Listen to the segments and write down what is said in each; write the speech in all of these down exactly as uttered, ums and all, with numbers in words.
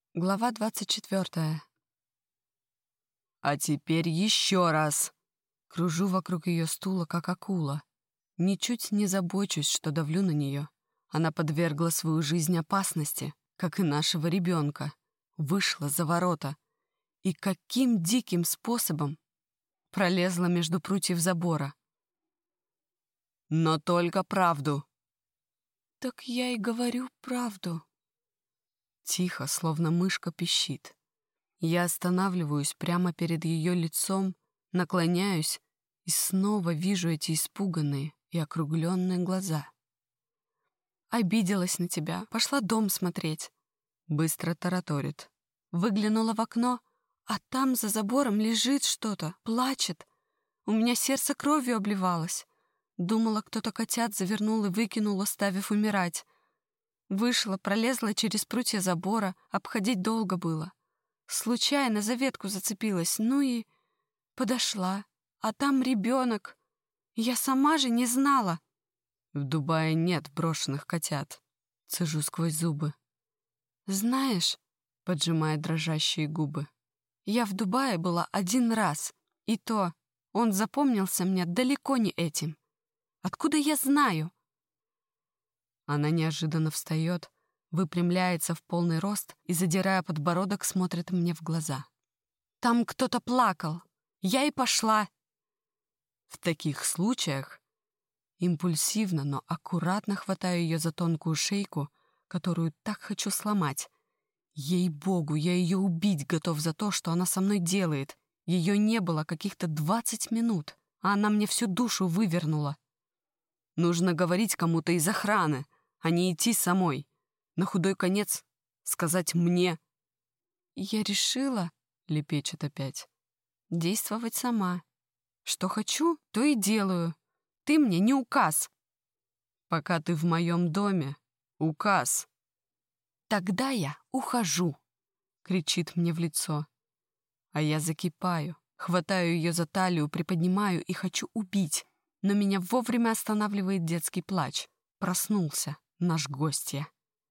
Глава двадцать четвёртая. «А теперь еще раз!» Кружу вокруг ее стула, как акула. Ничуть не забочусь, что давлю на нее. Она подвергла свою жизнь опасности, как и нашего ребенка. Вышла за ворота. И каким диким способом пролезла между прутьев забора. «Но только правду!» «Так я и говорю правду». Тихо, словно мышка пищит. Я останавливаюсь прямо перед ее лицом, наклоняюсь и снова вижу эти испуганные и округленные глаза. «Обиделась на тебя, пошла дом смотреть», — быстро тараторит. Выглянула в окно, а там за забором лежит что-то, плачет. У меня сердце кровью обливалось. Думала, кто-то котят завернул и выкинул, оставив умирать. Вышла, пролезла через прутья забора, обходить долго было. Случайно за ветку зацепилась, ну и подошла. А там ребенок. Я сама же не знала. В Дубае нет брошенных котят. Цежу сквозь зубы. Знаешь, поджимает дрожащие губы, я в Дубае была один раз, и то он запомнился мне далеко не этим. Откуда я знаю? Она неожиданно встает, выпрямляется в полный рост и, задирая подбородок, смотрит мне в глаза. Там кто-то плакал. Я и пошла. В таких случаях импульсивно, но аккуратно хватаю ее за тонкую шейку, которую так хочу сломать. Ей-богу, я ее убить готов за то, что она со мной делает. Ее не было каких-то двадцать минут, а она мне всю душу вывернула. Нужно говорить кому-то из охраны, а не идти самой. На худой конец сказать мне. Я решила, лепечет опять, действовать сама. Что хочу, то и делаю. Ты мне не указ. Пока ты в моем доме, указ. Тогда я ухожу, кричит мне в лицо. А я закипаю, хватаю ее за талию, приподнимаю и хочу убить. Но меня вовремя останавливает детский плач. Проснулся наш гостья.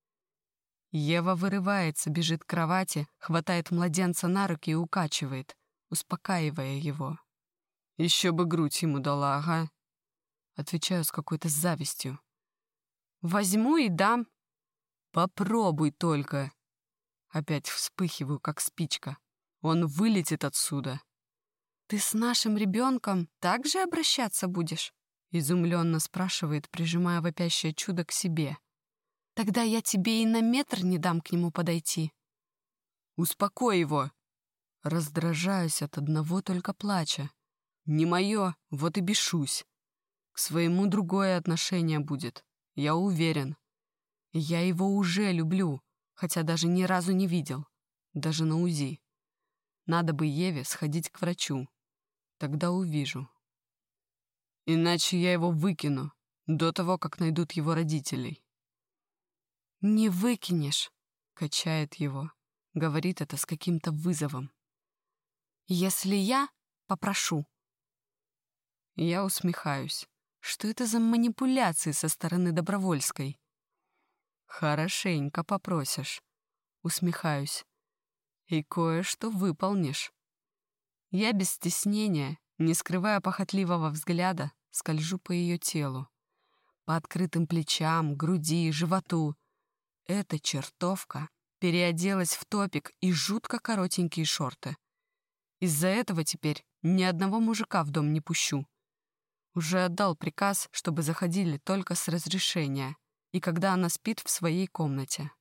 Ева вырывается, бежит к кровати, хватает младенца на руки и укачивает, успокаивая его. «Еще бы грудь ему дала, ага». Отвечаю с какой-то завистью. «Возьму и дам». «Попробуй только». Опять вспыхиваю, как спичка. Он вылетит отсюда. «Ты с нашим ребенком так же обращаться будешь?» Изумленно спрашивает, прижимая вопящее чудо к себе. «Тогда я тебе и на метр не дам к нему подойти». «Успокой его!» Раздражаюсь от одного только плача. «Не мое, вот и бешусь. К своему другое отношение будет, я уверен. Я его уже люблю, хотя даже ни разу не видел, даже на УЗИ. Надо бы Еве сходить к врачу, тогда увижу. Иначе я его выкину до того, как найдут его родителей». «Не выкинешь», — качает его, говорит это с каким-то вызовом. «Если я попрошу». Я усмехаюсь. Что это за манипуляции со стороны Добровольской? «Хорошенько попросишь», — усмехаюсь. «И кое-что выполнишь». Я без стеснения, не скрывая похотливого взгляда, скольжу по ее телу. По открытым плечам, груди, животу. Эта чертовка переоделась в топик и жутко коротенькие шорты. Из-за этого теперь ни одного мужика в дом не пущу. Уже отдал приказ, чтобы заходили только с разрешения, и когда она спит в своей комнате.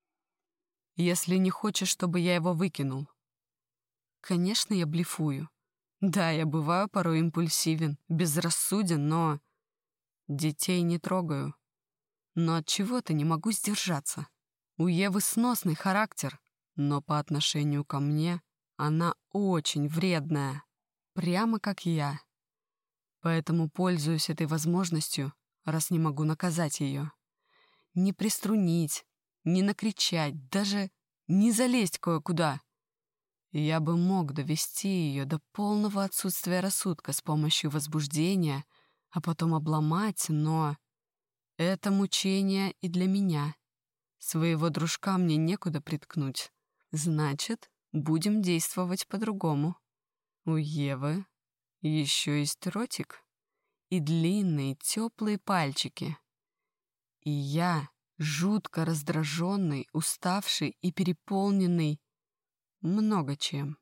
Если не хочешь, чтобы я его выкинул. Конечно, я блефую. Да, я бываю порой импульсивен, безрассуден, но... Детей не трогаю. Но от чего-то не могу сдержаться. У Евы сносный характер, но по отношению ко мне она очень вредная, прямо как я. Поэтому пользуюсь этой возможностью, раз не могу наказать ее. Не приструнить, не накричать, даже не залезть кое-куда. Я бы мог довести ее до полного отсутствия рассудка с помощью возбуждения, а потом обломать, но это мучение и для меня. Своего дружка мне некуда приткнуть. Значит, будем действовать по-другому. У Евы еще есть ротик и длинные теплые пальчики. И я, жутко раздраженный, уставший и переполненный много чем.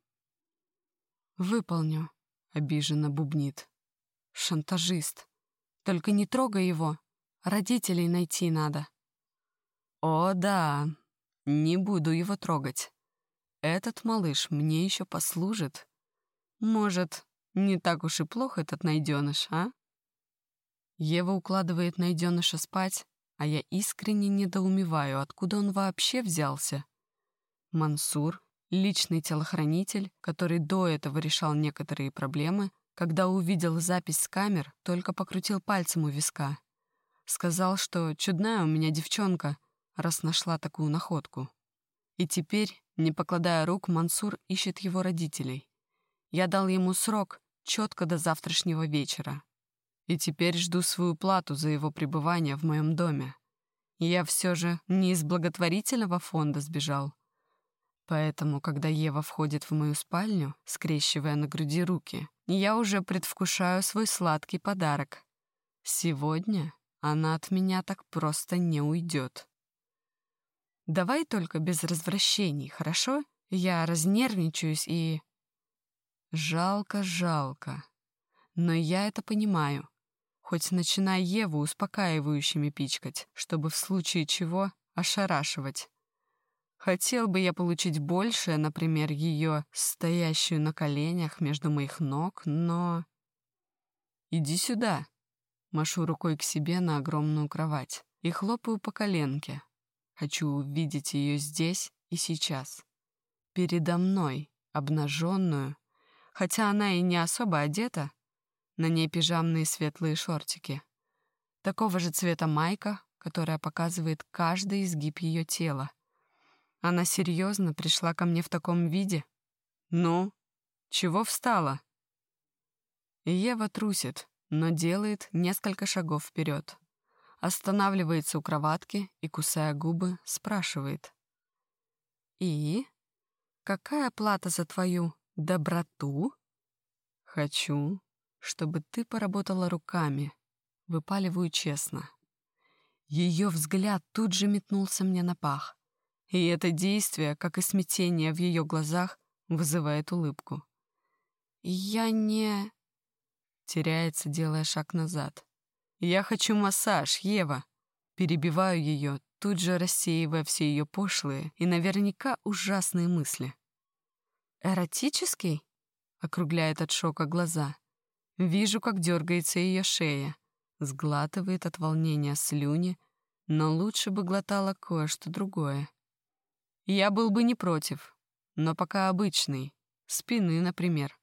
«Выполню», — обиженно бубнит. «Шантажист. Только не трогай его. Родителей найти надо». «О, да, не буду его трогать. Этот малыш мне еще послужит. Может, не так уж и плох этот найденыш, а?» Ева укладывает найденыша спать, а я искренне недоумеваю, откуда он вообще взялся. Мансур, личный телохранитель, который до этого решал некоторые проблемы, когда увидел запись с камер, только покрутил пальцем у виска. Сказал, что чудная у меня девчонка, раз нашла такую находку. И теперь, не покладая рук, Мансур ищет его родителей. Я дал ему срок четко до завтрашнего вечера. И теперь жду свою плату за его пребывание в моем доме. Я все же не из благотворительного фонда сбежал. Поэтому, когда Ева входит в мою спальню, скрещивая на груди руки, я уже предвкушаю свой сладкий подарок. Сегодня она от меня так просто не уйдет. Давай только без развращений, хорошо? Я разнервничаюсь и... Жалко, жалко. Но я это понимаю. Хоть начинай Еву успокаивающими пичкать, чтобы в случае чего ошарашивать. Хотел бы я получить большее, например, ее стоящую на коленях между моих ног, но... «Иди сюда», — машу рукой к себе на огромную кровать и хлопаю по коленке. Хочу увидеть ее здесь и сейчас. Передо мной, обнаженную, хотя она и не особо одета, на ней пижамные светлые шортики. Такого же цвета майка, которая показывает каждый изгиб ее тела. Она серьезно пришла ко мне в таком виде? Ну, чего встала? Ева трусит, но делает несколько шагов вперед. Останавливается у кроватки и, кусая губы, спрашивает. «И? Какая плата за твою доброту?» «Хочу, чтобы ты поработала руками», — выпаливаю честно. Ее взгляд тут же метнулся мне на пах. И это действие, как и смятение в ее глазах, вызывает улыбку. «Я не...» Теряется, делая шаг назад. «Я хочу массаж, Ева!» Перебиваю ее, тут же рассеивая все ее пошлые и наверняка ужасные мысли. «Эротический?» — округляет от шока глаза. Вижу, как дергается ее шея, сглатывает от волнения слюни, но лучше бы глотала кое-что другое. Я был бы не против, но пока обычный, спины, например.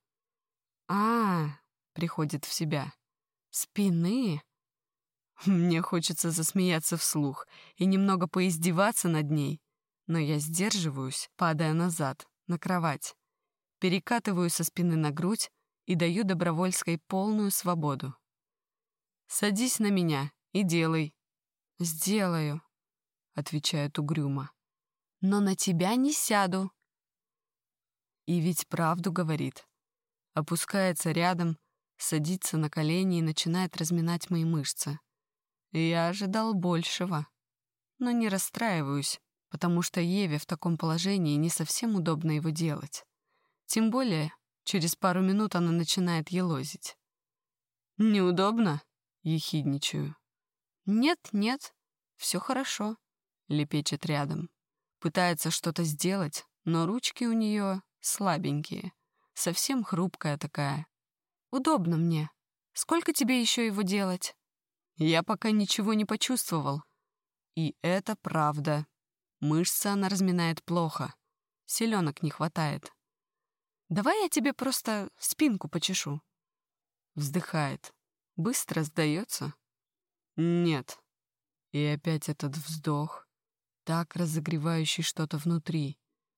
а приходит в себя. «Спины?» Мне хочется засмеяться вслух и немного поиздеваться над ней, но я сдерживаюсь, падая назад, на кровать, перекатываю со спины на грудь и даю Добровольской полную свободу. «Садись на меня и делай». «Сделаю», — отвечает угрюмо. «Но на тебя не сяду». И ведь правду говорит. Опускается рядом, садится на колени и начинает разминать мои мышцы. Я ожидал большего, но не расстраиваюсь, потому что Еве в таком положении не совсем удобно его делать. Тем более, через пару минут она начинает елозить. «Неудобно?» — ехидничаю. «Нет, нет, все хорошо», — лепечет рядом. Пытается что-то сделать, но ручки у нее слабенькие, совсем хрупкая такая. «Удобно мне. Сколько тебе еще его делать?» Я пока ничего не почувствовал. И это правда. Мышцы она разминает плохо. Селенок не хватает. «Давай я тебе просто спинку почешу». Вздыхает. Быстро сдается. «Нет». И опять этот вздох, так разогревающий что-то внутри.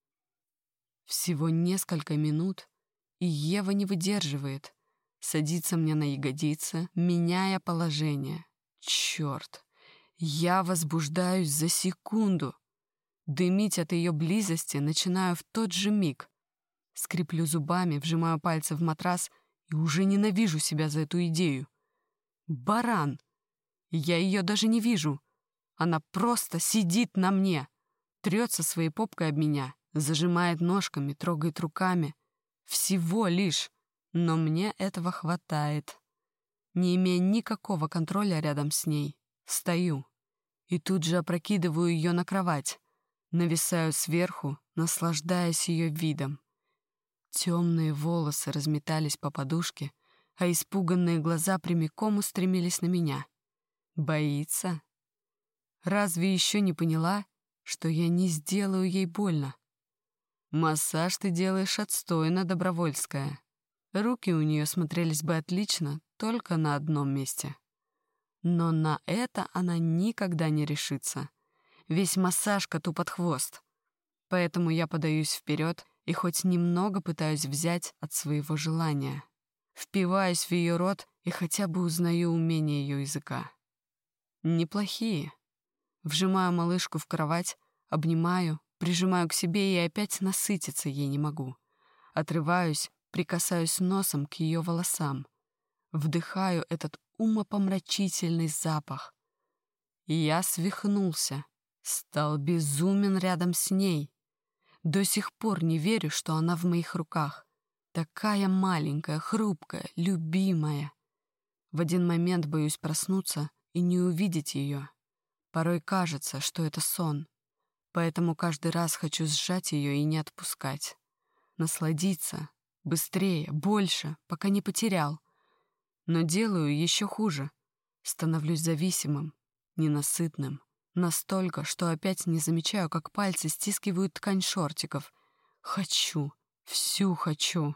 Всего несколько минут, и Ева не выдерживает. Садится мне на ягодицы, меняя положение. Черт, я возбуждаюсь за секунду. Дымить от ее близости начинаю в тот же миг. Скреплю зубами, вжимаю пальцы в матрас и уже ненавижу себя за эту идею. Баран! Я ее даже не вижу. Она просто сидит на мне, трется своей попкой об меня, зажимает ножками, трогает руками. Всего лишь. Но мне этого хватает. Не имея никакого контроля рядом с ней, встаю и тут же опрокидываю ее на кровать. Нависаю сверху, наслаждаясь ее видом. Темные волосы разметались по подушке, а испуганные глаза прямиком устремились на меня. Боится? Разве еще не поняла, что я не сделаю ей больно? Массаж ты делаешь отстойно, Добровольская. Руки у нее смотрелись бы отлично только на одном месте. Но на это она никогда не решится. Весь массаж коту под хвост. Поэтому я подаюсь вперед и хоть немного пытаюсь взять от своего желания. Впиваюсь в ее рот и хотя бы узнаю умение ее языка. Неплохие. Вжимаю малышку в кровать, обнимаю, прижимаю к себе и опять насытиться ей не могу. Отрываюсь, прикасаюсь носом к ее волосам. Вдыхаю этот умопомрачительный запах. И я свихнулся, стал безумен рядом с ней. До сих пор не верю, что она в моих руках. Такая маленькая, хрупкая, любимая. В один момент боюсь проснуться и не увидеть ее. Порой кажется, что это сон. Поэтому каждый раз хочу сжать ее и не отпускать. Насладиться, быстрее, больше, пока не потерял. Но делаю еще хуже. Становлюсь зависимым, ненасытным. Настолько, что опять не замечаю, как пальцы стискивают ткань шортиков. Хочу, всю хочу.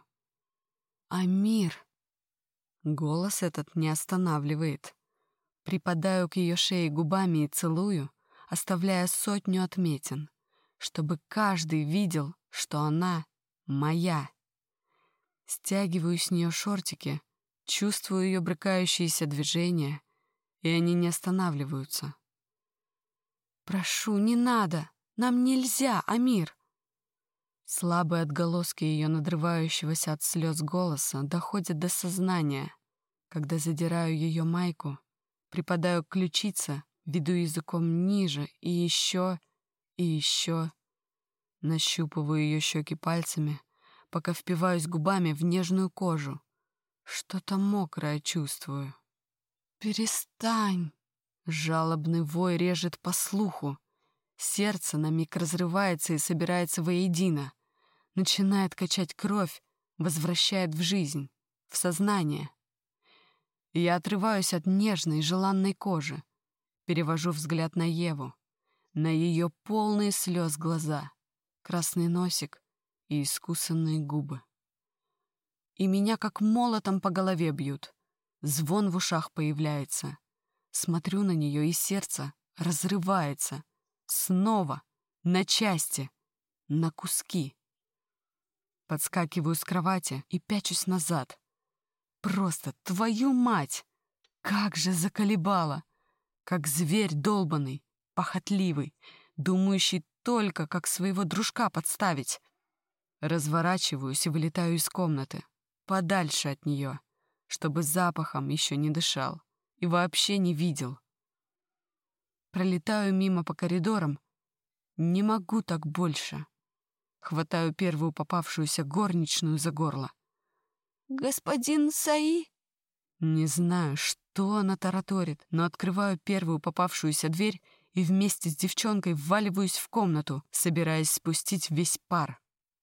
Амир. Голос этот не останавливает. Припадаю к ее шее губами и целую, оставляя сотню отметин, чтобы каждый видел, что она моя. Стягиваю с нее шортики, чувствую ее брыкающиеся движения, и они не останавливаются. «Прошу, не надо! Нам нельзя, Амир!» Слабые отголоски ее надрывающегося от слез голоса доходят до сознания, когда задираю ее майку, припадаю к ключице, веду языком ниже и еще, и еще. Нащупываю ее щеки пальцами, пока впиваюсь губами в нежную кожу. Что-то мокрое чувствую. «Перестань!» Жалобный вой режет по слуху. Сердце на миг разрывается и собирается воедино. Начинает качать кровь, возвращает в жизнь, в сознание. Я отрываюсь от нежной, желанной кожи. Перевожу взгляд на Еву, на ее полные слез глаза, красный носик и искусанные губы. И меня как молотом по голове бьют. Звон в ушах появляется. Смотрю на нее, и сердце разрывается. Снова, на части, на куски. Подскакиваю с кровати и пячусь назад. Просто, твою мать! Как же заколебало! Как зверь долбаный, похотливый, думающий только, как своего дружка подставить. Разворачиваюсь и вылетаю из комнаты, подальше от нее, чтобы запахом еще не дышал и вообще не видел. Пролетаю мимо по коридорам. Не могу так больше. Хватаю первую попавшуюся горничную за горло. «Господин Саи?» Не знаю, что она тараторит, но открываю первую попавшуюся дверь и вместе с девчонкой вваливаюсь в комнату, собираясь спустить весь пар.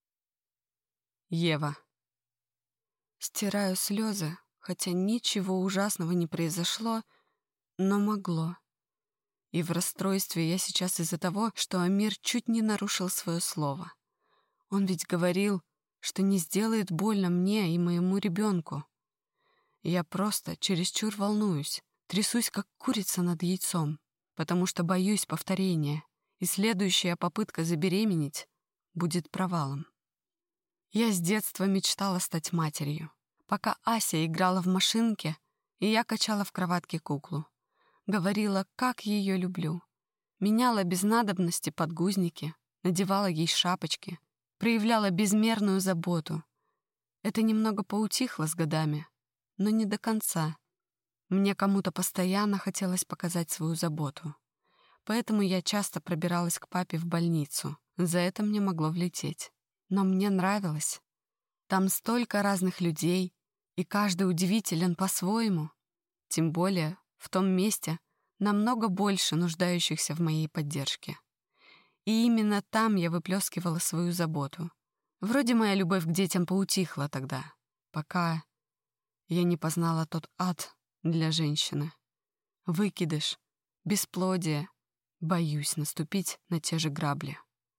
Ева. Стираю слезы, хотя ничего ужасного не произошло, но могло. И в расстройстве я сейчас из-за того, что Амир чуть не нарушил свое слово. Он ведь говорил, что не сделает больно мне и моему ребенку. Я просто чересчур волнуюсь, трясусь, как курица над яйцом, потому что боюсь повторения, и следующая попытка забеременеть будет провалом. Я с детства мечтала стать матерью, пока Ася играла в машинке, и я качала в кроватке куклу. Говорила, как ее люблю. Меняла без надобности подгузники, надевала ей шапочки, проявляла безмерную заботу. Это немного поутихло с годами, но не до конца. Мне кому-то постоянно хотелось показать свою заботу. Поэтому я часто пробиралась к папе в больницу. За это мне могло влететь. Но мне нравилось. Там столько разных людей, и каждый удивителен по-своему. Тем более в том месте намного больше нуждающихся в моей поддержке. И именно там я выплескивала свою заботу. Вроде моя любовь к детям поутихла тогда, пока я не познала тот ад для женщины. Выкидыш, бесплодие. Боюсь наступить на те же грабли.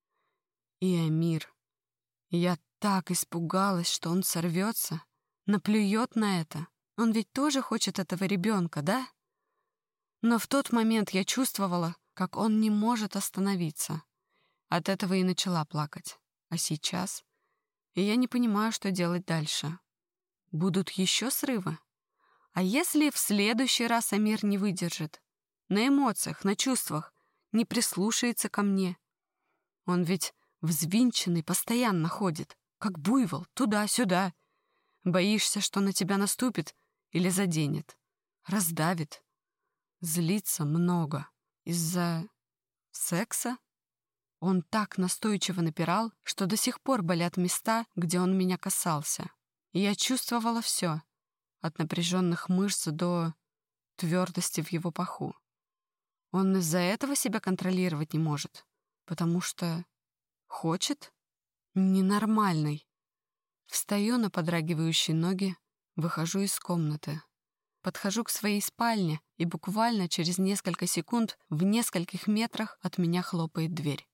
И Амир. Я так испугалась, что он сорвется, наплюет на это. Он ведь тоже хочет этого ребенка, да? Но в тот момент я чувствовала, как он не может остановиться. От этого и начала плакать. А сейчас я не понимаю, что делать дальше. Будут еще срывы? А если в следующий раз Амир не выдержит? На эмоциях, на чувствах, не прислушается ко мне? Он ведь взвинченный постоянно ходит, как буйвол, туда-сюда. Боишься, что на тебя наступит или заденет, раздавит. Злится много. Из-за секса? Он так настойчиво напирал, что до сих пор болят места, где он меня касался. И я чувствовала все, от напряженных мышц до твердости в его паху. Он из-за этого себя контролировать не может, потому что хочет? Ненормальный. Встаю на подрагивающие ноги, выхожу из комнаты. Подхожу к своей спальне, и буквально через несколько секунд в нескольких метрах от меня хлопает дверь.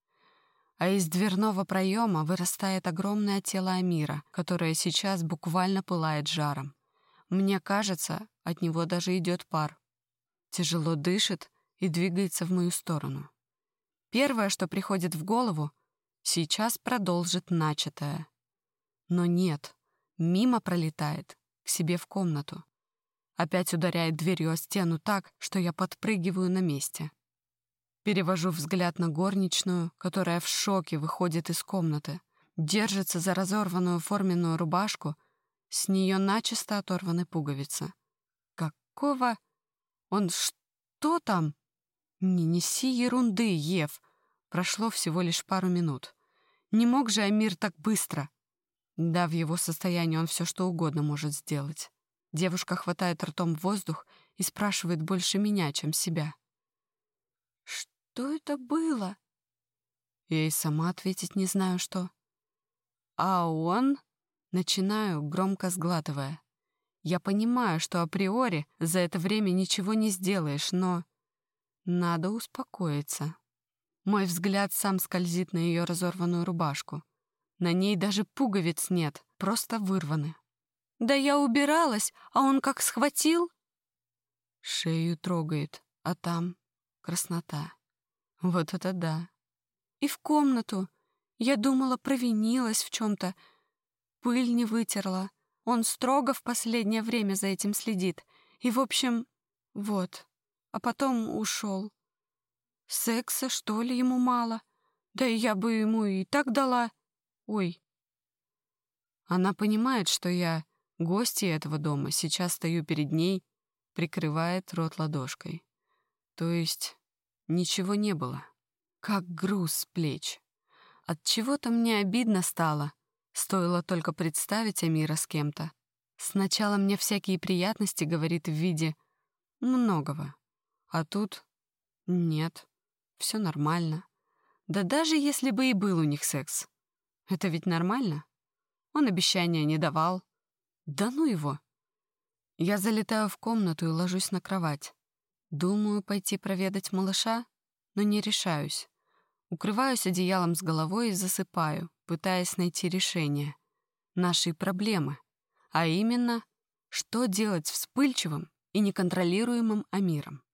А из дверного проема вырастает огромное тело Амира, которое сейчас буквально пылает жаром. Мне кажется, от него даже идет пар. Тяжело дышит и двигается в мою сторону. Первое, что приходит в голову, сейчас продолжит начатое. Но нет, мимо пролетает, к себе в комнату. Опять ударяет дверью о стену так, что я подпрыгиваю на месте. Перевожу взгляд на горничную, которая в шоке выходит из комнаты, держится за разорванную форменную рубашку, с нее начисто оторваны пуговицы. Какого? Он что там? Не неси ерунды, Ев. Прошло всего лишь пару минут. Не мог же Амир так быстро? Да, в его состоянии он все что угодно может сделать. Девушка хватает ртом воздух и спрашивает больше меня, чем себя. Что это было? Я и сама ответить не знаю, что. А он... Начинаю, громко сглатывая. Я понимаю, что априори за это время ничего не сделаешь, но... Надо успокоиться. Мой взгляд сам скользит на ее разорванную рубашку. На ней даже пуговиц нет, просто вырваны. Да я убиралась, а он как схватил. Шею трогает, а там краснота. Вот это да. И в комнату. Я думала, провинилась в чем-то. Пыль не вытерла. Он строго в последнее время за этим следит. И, в общем, вот. А потом ушел. Секса, что ли, ему мало? Да и я бы ему и так дала. Ой. Она понимает, что я гостья этого дома. Сейчас стою перед ней, прикрывает рот ладошкой. То есть ничего не было. Как груз с плеч. От чего-то мне обидно стало. Стоило только представить Амира с кем-то. Сначала мне всякие приятности говорит в виде многого. А тут нет, все нормально. Да даже если бы и был у них секс. Это ведь нормально? Он обещания не давал. Да ну его. Я залетаю в комнату и ложусь на кровать. Думаю пойти проведать малыша, но не решаюсь. Укрываюсь одеялом с головой и засыпаю, пытаясь найти решение нашей проблемы, а именно, что делать с вспыльчивым и неконтролируемым Амиром.